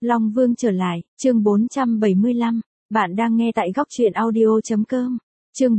Long Vương trở lại, chương 475. Bạn đang nghe tại góc truyện audio.com. Chương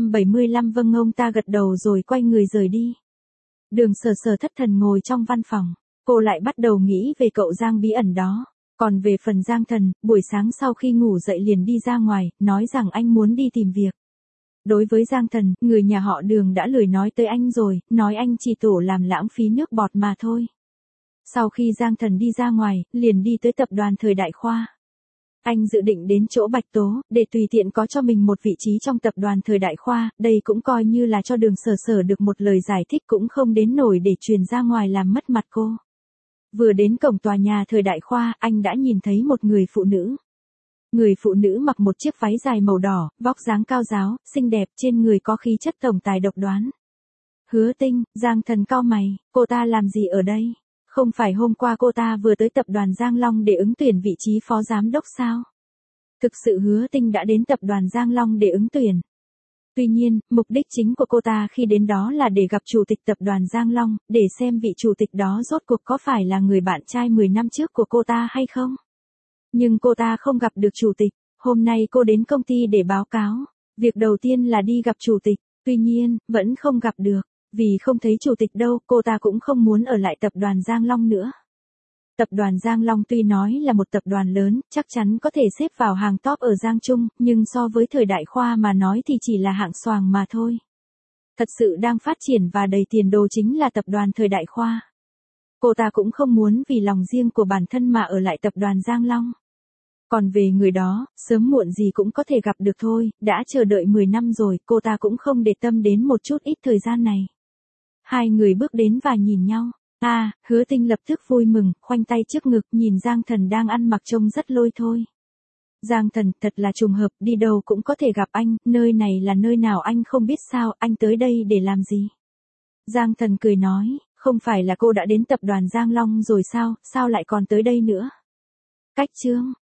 475. Vâng, ông ta gật đầu rồi quay người rời đi. Đường Sở Sở thất thần ngồi trong văn phòng, cô lại bắt đầu nghĩ về cậu Giang bí ẩn đó. Còn về phần Giang Thần, buổi sáng sau khi ngủ dậy liền đi ra ngoài, nói rằng anh muốn đi tìm việc. Đối với Giang Thần, người nhà họ Đường đã lười nói tới anh rồi, nói anh chỉ tổ làm lãng phí nước bọt mà thôi. Sau khi Giang Thần đi ra ngoài, liền đi tới tập đoàn Thời Đại Khoa. Anh dự định đến chỗ Bạch Tố, để tùy tiện có cho mình một vị trí trong tập đoàn Thời Đại Khoa, đây cũng coi như là cho Đường Sở Sở được một lời giải thích cũng không đến nổi để truyền ra ngoài làm mất mặt cô. Vừa đến cổng tòa nhà Thời Đại Khoa, anh đã nhìn thấy một người phụ nữ. Người phụ nữ mặc một chiếc váy dài màu đỏ, vóc dáng cao ráo, xinh đẹp, trên người có khí chất tổng tài độc đoán. Hứa Tinh. Giang Thần cau mày, cô ta làm gì ở đây? Không phải hôm qua cô ta vừa tới tập đoàn Giang Long để ứng tuyển vị trí phó giám đốc sao? Thực sự Hứa Tinh đã đến tập đoàn Giang Long để ứng tuyển. Tuy nhiên, mục đích chính của cô ta khi đến đó là để gặp chủ tịch tập đoàn Giang Long, để xem vị chủ tịch đó rốt cuộc có phải là người bạn trai 10 năm trước của cô ta hay không. Nhưng cô ta không gặp được chủ tịch, hôm nay cô đến công ty để báo cáo. Việc đầu tiên là đi gặp chủ tịch, tuy nhiên, vẫn không gặp được. Vì không thấy chủ tịch đâu, cô ta cũng không muốn ở lại tập đoàn Giang Long nữa. Tập đoàn Giang Long tuy nói là một tập đoàn lớn, chắc chắn có thể xếp vào hàng top ở Giang Trung, nhưng so với Thời Đại Khoa mà nói thì chỉ là hạng xoàng mà thôi. Thật sự đang phát triển và đầy tiền đồ chính là tập đoàn Thời Đại Khoa. Cô ta cũng không muốn vì lòng riêng của bản thân mà ở lại tập đoàn Giang Long. Còn về người đó, sớm muộn gì cũng có thể gặp được thôi, đã chờ đợi 10 năm rồi, cô ta cũng không để tâm đến một chút ít thời gian này. Hai người bước đến và nhìn nhau. Hứa Tinh lập tức vui mừng, khoanh tay trước ngực nhìn Giang Thần đang ăn mặc trông rất lôi thôi. Giang Thần, thật là trùng hợp, đi đâu cũng có thể gặp anh, nơi này là nơi nào anh không biết sao, anh tới đây để làm gì? Giang Thần cười nói, không phải là cô đã đến tập đoàn Giang Long rồi sao lại còn tới đây nữa? Cách chương.